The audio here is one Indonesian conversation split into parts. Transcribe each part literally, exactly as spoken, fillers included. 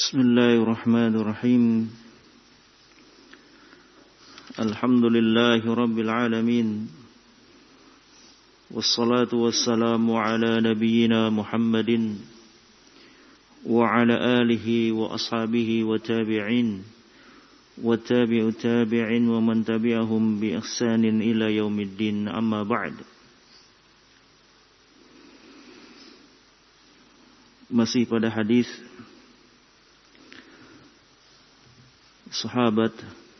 Bismillahirrahmanirrahim. Alhamdulillahi rabbil alamin. Wassalatu wassalamu ala nabiyyina Muhammadin wa ala alihi wa ashabihi wa tabi'in wa tabi'u tabi'in wa man tabi'ahum bi ihsanin ila yaumiddin, amma ba'd. Masih pada hadis sahabat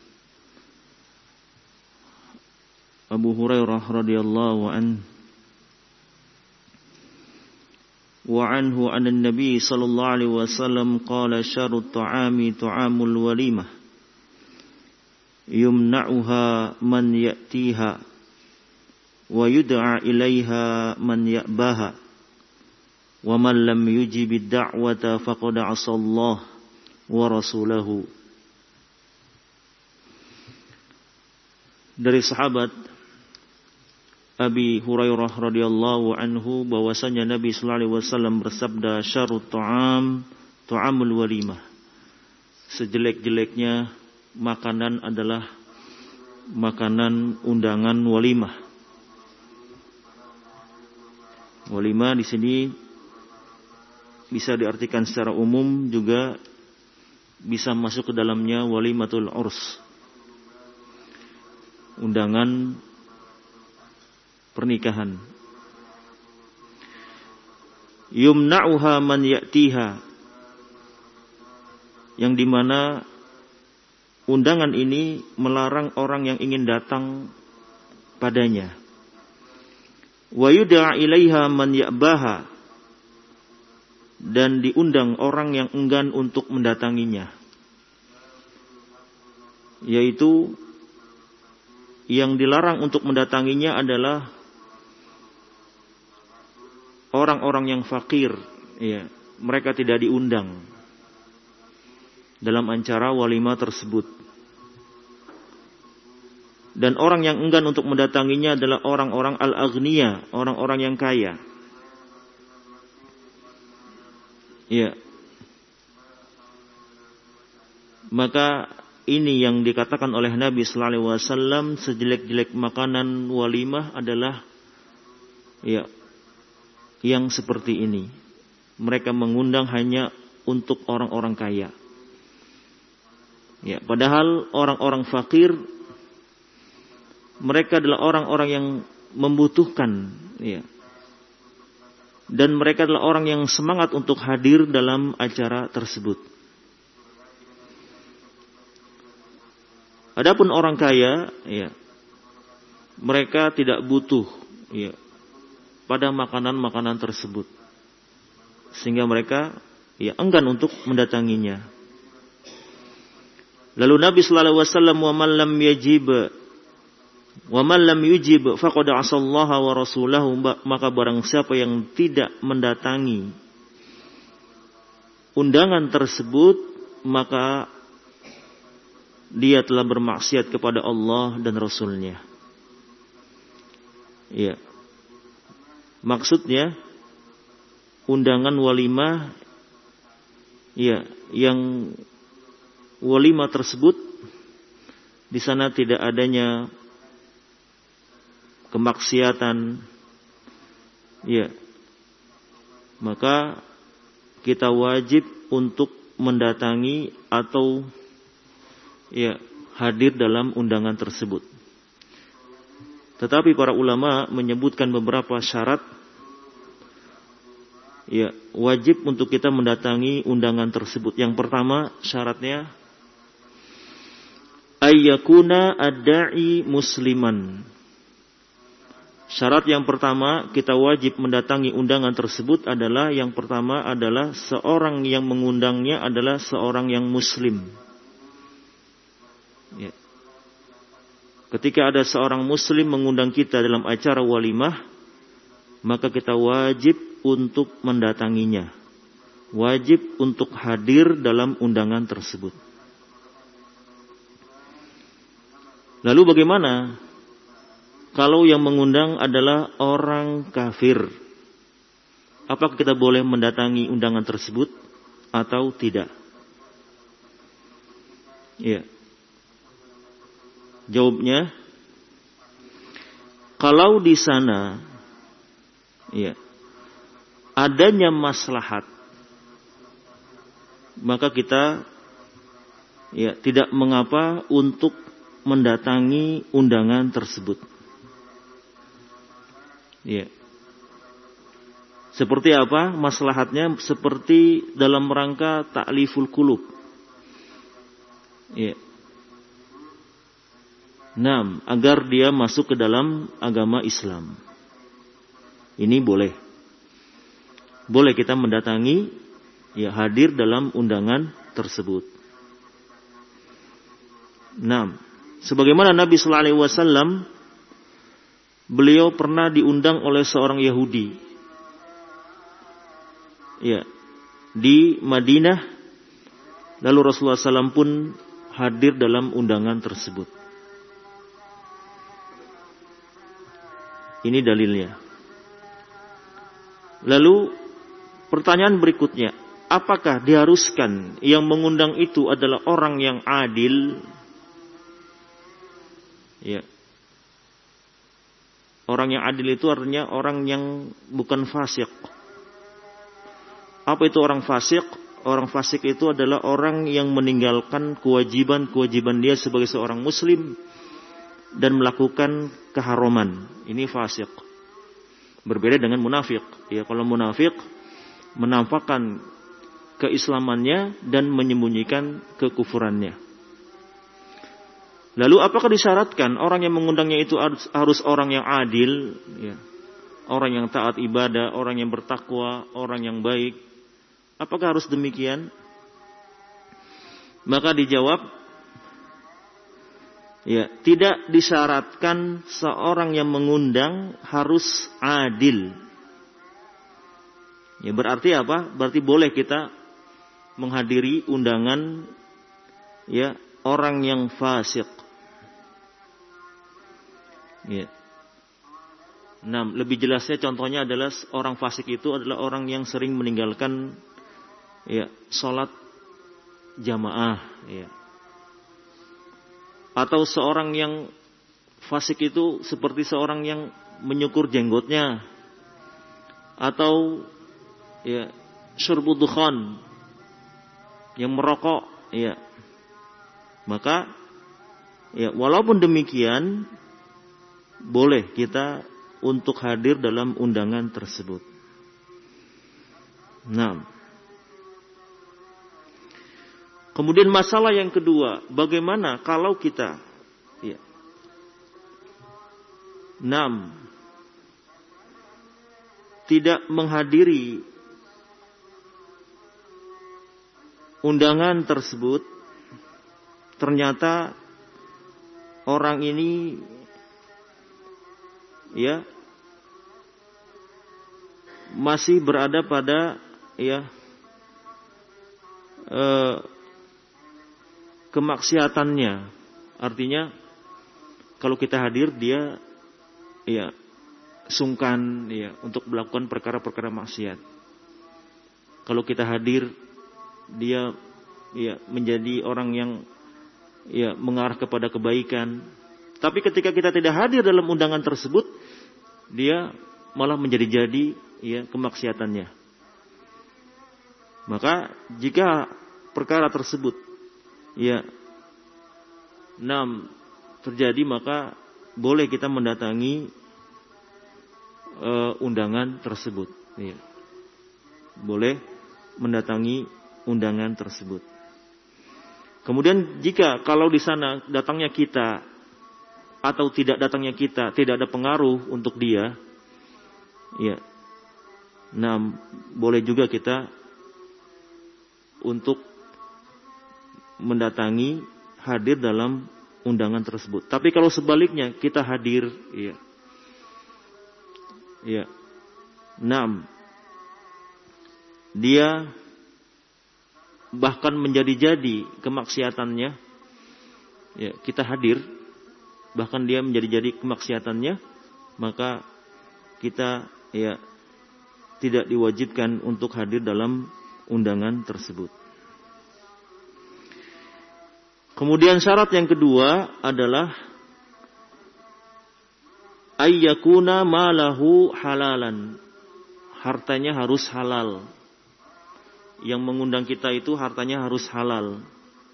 Abu Hurairah radhiyallahu anhu, wa anhu anna an-nabiy sallallahu alaihi wasallam qala syarrut ta'ami ta'amul walimah yumna'uha man ya'tiha wa yud'a ilaiha man ya'baha wa man lam yujib ad-da'wata faqad 'asa Allah wa rasulahu. Dari sahabat Abi Hurairah radhiyallahu anhu bahwasanya Nabi sallallahu alaihi wasallam bersabda, syarrut ta'am ta'amul walimah. Sejelek-jeleknya makanan adalah makanan undangan walimah. Walimah di sini bisa diartikan secara umum, juga bisa masuk ke dalamnya walimatul urs, undangan pernikahan. Yumna'uha man ya'tiha, yang dimana undangan ini melarang orang yang ingin datang padanya. Wa yud'a ilaiha man ya'baha, dan diundang orang yang enggan untuk mendatanginya, yaitu yang dilarang untuk mendatanginya adalah orang-orang yang fakir, ya, mereka tidak diundang dalam acara walimah tersebut. Dan orang yang enggan untuk mendatanginya adalah orang-orang al-aghniya, orang-orang yang kaya. Ya. Maka ini yang dikatakan oleh Nabi sallallahu alaihi wasallam, sejelek-jelek makanan walimah adalah ya yang seperti ini. Mereka mengundang hanya untuk orang-orang kaya. Ya, padahal orang-orang fakir mereka adalah orang-orang yang membutuhkan, ya. Dan mereka adalah orang yang semangat untuk hadir dalam acara tersebut. Adapun orang kaya, ya, mereka tidak butuh, ya, pada makanan-makanan tersebut, sehingga mereka, ya, enggan untuk mendatanginya. Lalu Nabi sallallahu alaihi wasallam, wa man lam yajib wa man lam yujib faqad 'asallaha wa rasulahu, maka barang siapa yang tidak mendatangi undangan tersebut, maka dia telah bermaksiat kepada Allah dan Rasulnya. Ya. Maksudnya undangan walimah, ya, yang walimah tersebut di sana tidak adanya kemaksiatan, ya, maka kita wajib untuk mendatangi atau, ya, hadir dalam undangan tersebut. Tetapi para ulama menyebutkan beberapa syarat, ya, wajib untuk kita mendatangi undangan tersebut. Yang pertama syaratnya ayyakuna ad-da'i musliman. Syarat yang pertama kita wajib mendatangi undangan tersebut adalah, yang pertama adalah seorang yang mengundangnya adalah seorang yang muslim. Ya. Ketika ada seorang muslim mengundang kita dalam acara walimah, maka kita wajib untuk mendatanginya, wajib untuk hadir dalam undangan tersebut. Lalu bagaimana kalau yang mengundang adalah orang kafir? Apakah kita boleh mendatangi undangan tersebut atau tidak? Ya. Jawabnya, kalau di sana ya adanya maslahat, maka kita ya tidak mengapa untuk mendatangi undangan tersebut. Ya. Seperti apa maslahatnya? Seperti dalam rangka ta'liful qulub. Ya. Naam, agar dia masuk ke dalam agama Islam. Ini boleh. Boleh kita mendatangi, ya, hadir dalam undangan tersebut. Naam, sebagaimana Nabi sallallahu alaihi wasallam, beliau pernah diundang oleh seorang Yahudi. Ya, di Madinah, lalu Rasulullah sallallahu alaihi wasallam pun hadir dalam undangan tersebut. Ini dalilnya. Lalu pertanyaan berikutnya, apakah diharuskan yang mengundang itu adalah orang yang adil? Ya. Orang yang adil itu artinya orang yang bukan fasik. Apa itu orang fasik? Orang fasik itu adalah orang yang meninggalkan kewajiban-kewajiban dia sebagai seorang muslim dan melakukan keharaman. Ini fasik. Berbeda dengan munafik. Ya, kalau munafik menampakkan keislamannya dan menyembunyikan kekufurannya. Lalu apakah disyaratkan orang yang mengundangnya itu harus orang yang adil, ya, orang yang taat ibadah, orang yang bertakwa, orang yang baik? Apakah harus demikian? Maka dijawab, ya, tidak disyaratkan seorang yang mengundang harus adil. Ya, berarti apa? Berarti boleh kita menghadiri undangan, ya, orang yang fasik. Ya. Nah, lebih jelasnya contohnya adalah orang fasik itu adalah orang yang sering meninggalkan, ya, sholat jamaah, ya. Atau seorang yang fasik itu seperti seorang yang menyukur jenggotnya, atau ya syurbu dukhan, yang merokok, ya. Maka ya walaupun demikian boleh kita untuk hadir dalam undangan tersebut. Nah, kemudian masalah yang kedua, bagaimana kalau kita ya, enam tidak menghadiri undangan tersebut, ternyata orang ini ya masih berada pada ya eh, kemaksiatannya. Artinya kalau kita hadir dia ya sungkan ya untuk melakukan perkara-perkara maksiat. Kalau kita hadir dia ya menjadi orang yang ya mengarah kepada kebaikan. Tapi ketika kita tidak hadir dalam undangan tersebut, dia malah menjadi-jadi ya kemaksiatannya. Maka jika perkara tersebut ya enam terjadi, maka boleh kita mendatangi uh, undangan tersebut. Ya. Boleh mendatangi undangan tersebut. Kemudian jika kalau di sana datangnya kita atau tidak datangnya kita tidak ada pengaruh untuk dia, ya, nah boleh juga kita untuk mendatangi hadir dalam undangan tersebut. Tapi kalau sebaliknya kita hadir, ya, ya, nah dia bahkan menjadi-jadi kemaksiatannya, ya, kita hadir bahkan dia menjadi-jadi kemaksiatannya, maka kita ya tidak diwajibkan untuk hadir dalam undangan tersebut. Kemudian syarat yang kedua adalah ayyakuna malahu halalan. Hartanya harus halal. Yang mengundang kita itu hartanya harus halal.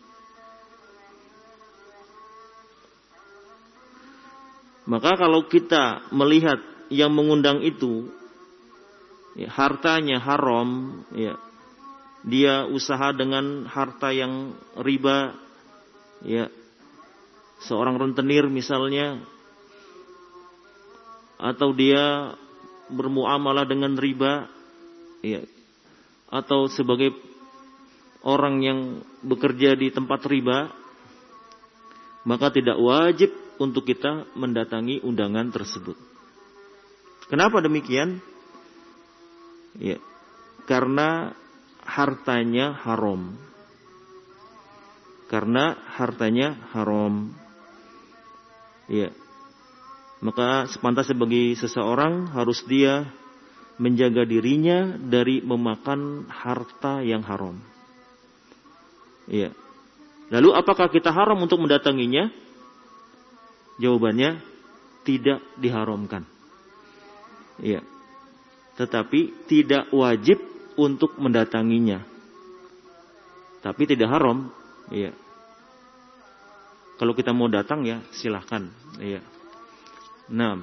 Maka kalau kita melihat yang mengundang itu ya, hartanya haram, ya, dia usaha dengan harta yang riba, ya, seorang rentenir misalnya, atau dia bermuamalah dengan riba, ya, atau sebagai orang yang bekerja di tempat riba, maka tidak wajib untuk kita mendatangi undangan tersebut. Kenapa demikian? Ya, karena hartanya haram. Karena hartanya haram. Ya. Maka sepantasnya bagi seseorang harus dia menjaga dirinya dari memakan harta yang haram. Ya. Lalu apakah kita haram untuk mendatanginya? Jawabannya tidak diharamkan. Ya. Tetapi tidak wajib untuk mendatanginya. Tapi tidak haram. Ya. Kalau kita mau datang ya silahkan. Ya. Nah,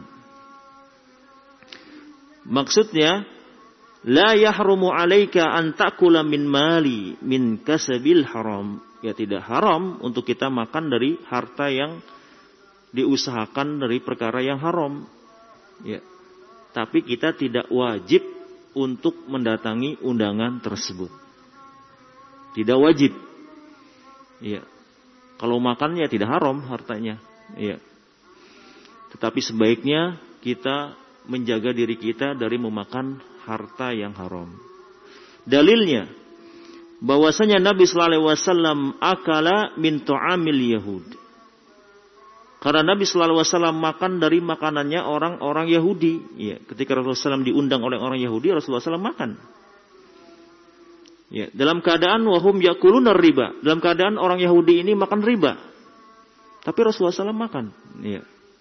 maksudnya la yahrumu alaika an ta'kula min mali min kasabil haram. Ya, tidak haram untuk kita makan dari harta yang diusahakan dari perkara yang haram. Ya. Tapi kita tidak wajib untuk mendatangi undangan tersebut. Tidak wajib. Ya. Kalau makan ya tidak haram hartanya. Ya. Tetapi sebaiknya kita menjaga diri kita dari memakan harta yang haram. Dalilnya bahwasanya Nabi sallallahu alaihi wasallam akala min tu'amil yahud. Karena Nabi sallallahu alaihi wasallam makan dari makanannya orang-orang Yahudi. Ya, ketika Rasulullah sallallahu alaihi wasallam diundang oleh orang Yahudi, Rasulullah sallallahu alaihi wasallam makan. Ya, dalam keadaan wahum yakuluna riba. Dalam keadaan orang Yahudi ini makan riba. Tapi Rasulullah sallallahu alaihi wasallam makan. Ya.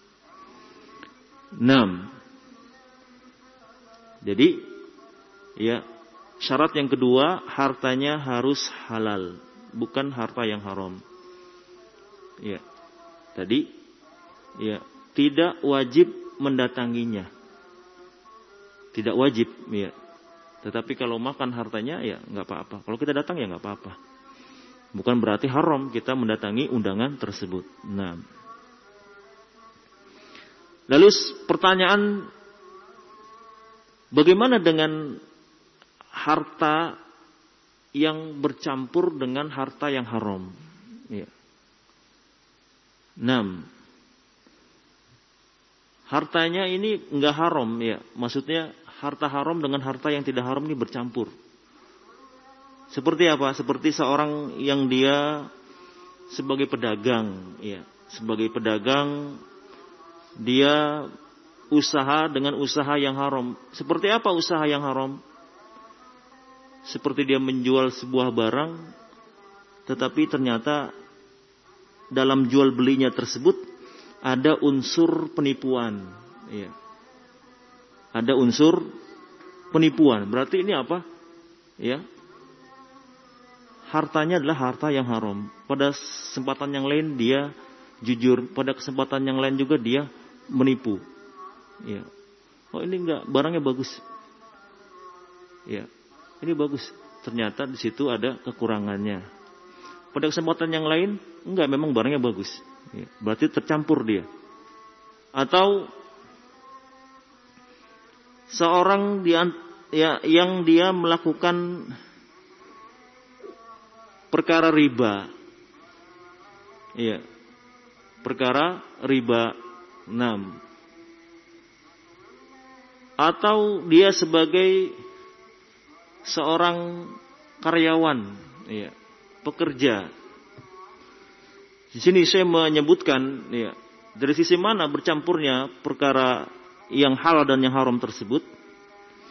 Enam. Jadi, ya, syarat yang kedua, hartanya harus halal, bukan harta yang haram. Ya. Tadi ya, tidak wajib mendatanginya. Tidak wajib, ya. Tetapi kalau makan hartanya ya enggak apa-apa. Kalau kita datang ya enggak apa-apa. Bukan berarti haram kita mendatangi undangan tersebut. Nah. Lalu pertanyaan, bagaimana dengan harta yang bercampur dengan harta yang haram? Ya. Enam. Hartanya ini enggak haram, ya. Maksudnya harta haram dengan harta yang tidak haram ini bercampur. Seperti apa? Seperti seorang yang dia sebagai pedagang, ya. Sebagai pedagang dia usaha dengan usaha yang haram. Seperti apa usaha yang haram? Seperti dia menjual sebuah barang, tetapi ternyata dalam jual belinya tersebut ada unsur penipuan, ya. Ada unsur penipuan. Berarti ini apa? Ya. Hartanya adalah harta yang haram. Pada kesempatan yang lain dia jujur, pada kesempatan yang lain juga dia menipu. Ya. Oh, ini enggak, barangnya bagus. Ya. Ini bagus. Ternyata di situ ada kekurangannya. Pada kesempatan yang lain enggak, memang barangnya bagus. Ya, berarti tercampur dia. Atau seorang dia, ya, yang dia melakukan perkara riba, ya, perkara riba, enam. Atau dia sebagai seorang karyawan, ya, pekerja. Di sini saya menyebutkan, ya, dari sisi mana bercampurnya perkara yang halal dan yang haram tersebut.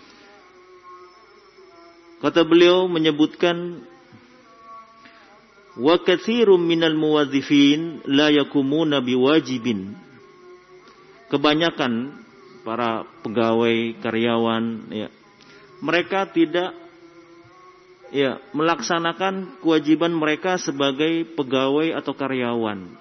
Kata beliau menyebutkan Wa katsirum minal muwadzifin la yakumuna biwajibin. Kebanyakan para pegawai, karyawan, ya, mereka tidak ya melaksanakan kewajiban mereka sebagai pegawai atau karyawan.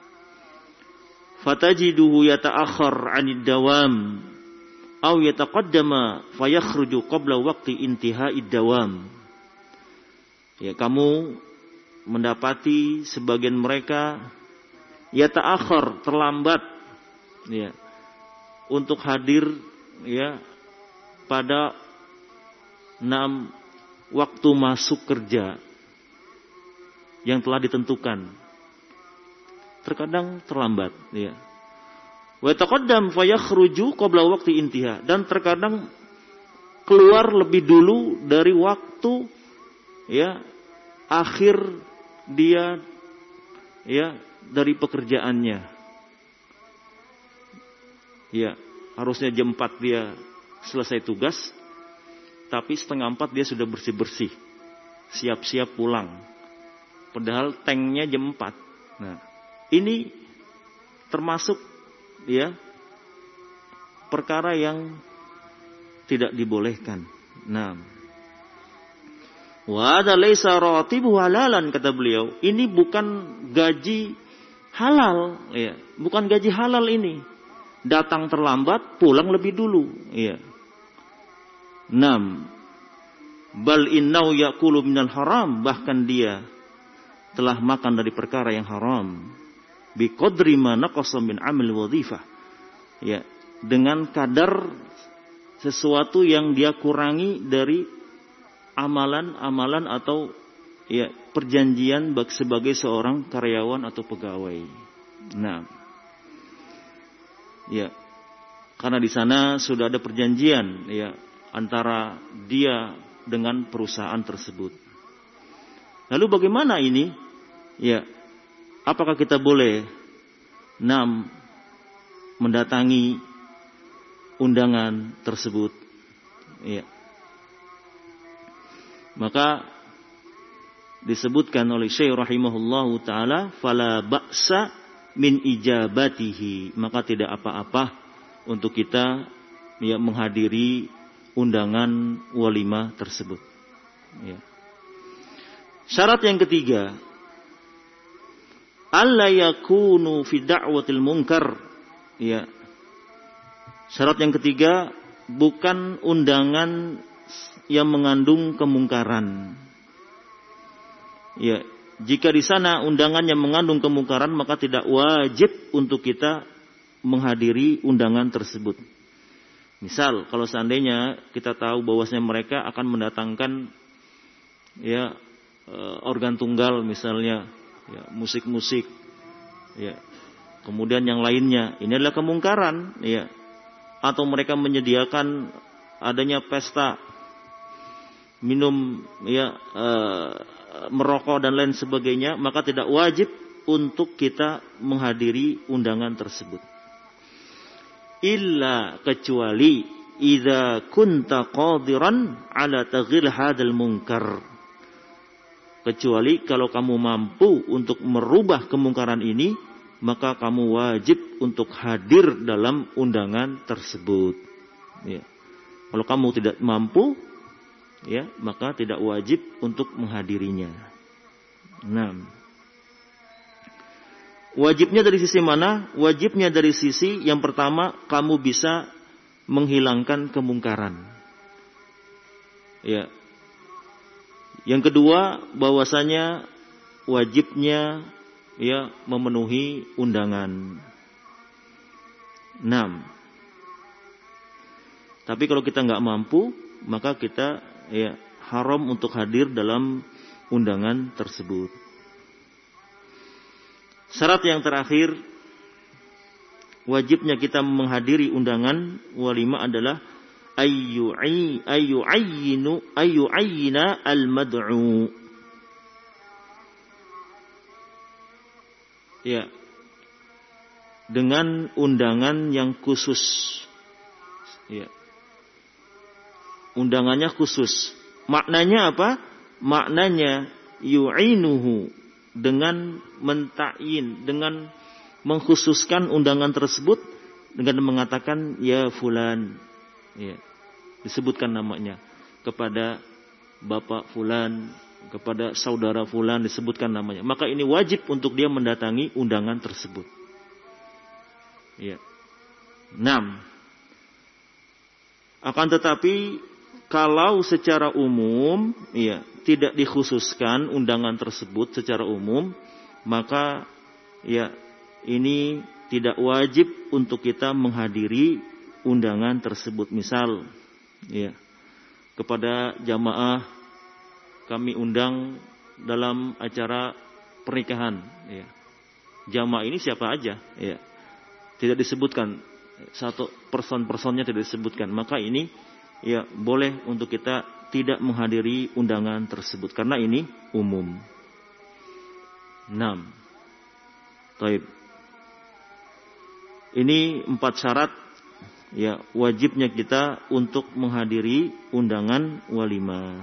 Fatajiduhu yata'akhkhar 'anid dawam aw yataqaddama fayakhruju qabla waqti intihai dawam. Ya, kamu mendapati sebagian mereka yata'akhkhar, terlambat ya untuk hadir ya pada enam waktu masuk kerja yang telah ditentukan. Terkadang terlambat ya. Wa taqaddam fa yakhruju qabla waqti intiha, dan terkadang keluar lebih dulu dari waktu ya akhir dia ya dari pekerjaannya. Ya, harusnya jam empat dia selesai tugas, tapi setengah empat dia sudah bersih-bersih, siap-siap pulang. Padahal tanknya jam empat. Nah, ini termasuk ya perkara yang tidak dibolehkan. Nah, wa hadza laisa ratibu halalan, kata beliau. Ini bukan gaji halal, ya, bukan gaji halal ini. Datang terlambat, pulang lebih dulu, ya. Nam, bal innau yaqulu minal haram, bahkan dia telah makan dari perkara yang haram. Bi qadri ma naqasa min amal wadhifah. Ya, dengan kadar sesuatu yang dia kurangi dari amalan-amalan atau ya perjanjian sebagai seorang karyawan atau pegawai. Nah, ya, karena di sana sudah ada perjanjian ya antara dia dengan perusahaan tersebut. Lalu bagaimana ini? Ya, apakah kita boleh enam mendatangi undangan tersebut? Ya. Maka disebutkan oleh Syekh rahimahullahu taala, fala ba'sa min ijabatihi, maka tidak apa-apa untuk kita ya menghadiri undangan walimah tersebut. Ya. Syarat yang ketiga, alla yakunu fi da'watil munkar. Ya. Syarat yang ketiga, bukan undangan yang mengandung kemungkaran. Ya, jika di sana undangan yang mengandung kemungkaran, maka tidak wajib untuk kita menghadiri undangan tersebut. Misal, kalau seandainya kita tahu bahwasanya mereka akan mendatangkan ya organ tunggal misalnya, ya, musik-musik, ya, kemudian yang lainnya, ini adalah kemungkaran, ya, atau mereka menyediakan adanya pesta minum, ya, e, merokok dan lain sebagainya, maka tidak wajib untuk kita menghadiri undangan tersebut. Illa, kecuali idza kunta qadiran ala taghyir hadzal munkar. Kecuali kalau kamu mampu untuk merubah kemungkaran ini, maka kamu wajib untuk hadir dalam undangan tersebut. Ya. Kalau kamu tidak mampu, ya, maka tidak wajib untuk menghadirinya. Nah, wajibnya dari sisi mana? Wajibnya dari sisi yang pertama, kamu bisa menghilangkan kemungkaran. Ya. Yang kedua, bahwasanya wajibnya ya memenuhi undangan. Enam. Tapi kalau kita nggak mampu, maka kita ya haram untuk hadir dalam undangan tersebut. Syarat yang terakhir, wajibnya kita menghadiri undangan walimah adalah ayyu'i ayyu'ayyinu ayyu'ayyina al-mad'u. Ya. Dengan undangan yang khusus. Ya. Undangannya khusus. Maknanya apa? Maknanya yu'inuhu dengan mentakyin, dengan mengkhususkan undangan tersebut dengan mengatakan ya fulan, ya, disebutkan namanya, kepada bapak fulan, kepada saudara fulan disebutkan namanya. Maka ini wajib untuk dia mendatangi undangan tersebut. Ya. enam. Akan tetapi kalau secara umum, ya, tidak dikhususkan undangan tersebut secara umum, maka ya ini tidak wajib untuk kita menghadiri undangan tersebut. Misal, ya, kepada jamaah kami undang dalam acara pernikahan, ya. Jamaah ini siapa aja, ya. Tidak disebutkan, satu person-personnya tidak disebutkan. Maka ini ya boleh untuk kita tidak menghadiri undangan tersebut karena ini umum. enam. Taib. Ini empat syarat ya wajibnya kita untuk menghadiri undangan walimah.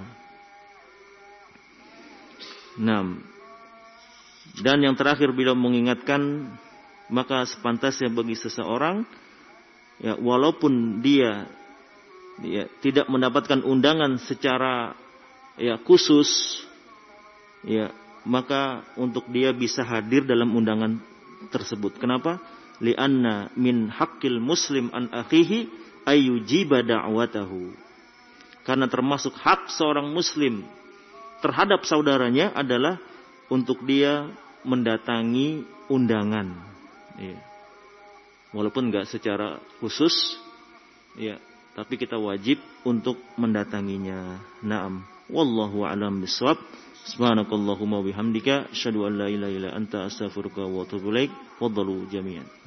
enam. Dan yang terakhir beliau mengingatkan, maka sepantasnya bagi seseorang ya walaupun dia ya tidak mendapatkan undangan secara ya khusus, ya maka untuk dia bisa hadir dalam undangan tersebut. Kenapa? Li'anna min haqqil muslim an akhihi ayyujiba da'watahu. Karena termasuk hak seorang muslim terhadap saudaranya adalah untuk dia mendatangi undangan. Ya. Walaupun enggak secara khusus, ya, tapi kita wajib untuk mendatanginya. Naam. Wallahu a'lam bishawab. Subhanakallahumma bihamdika asyhadu an la ilaha illa anta astaghfiruka wa atubu ilaik. Fadhalu jami'an.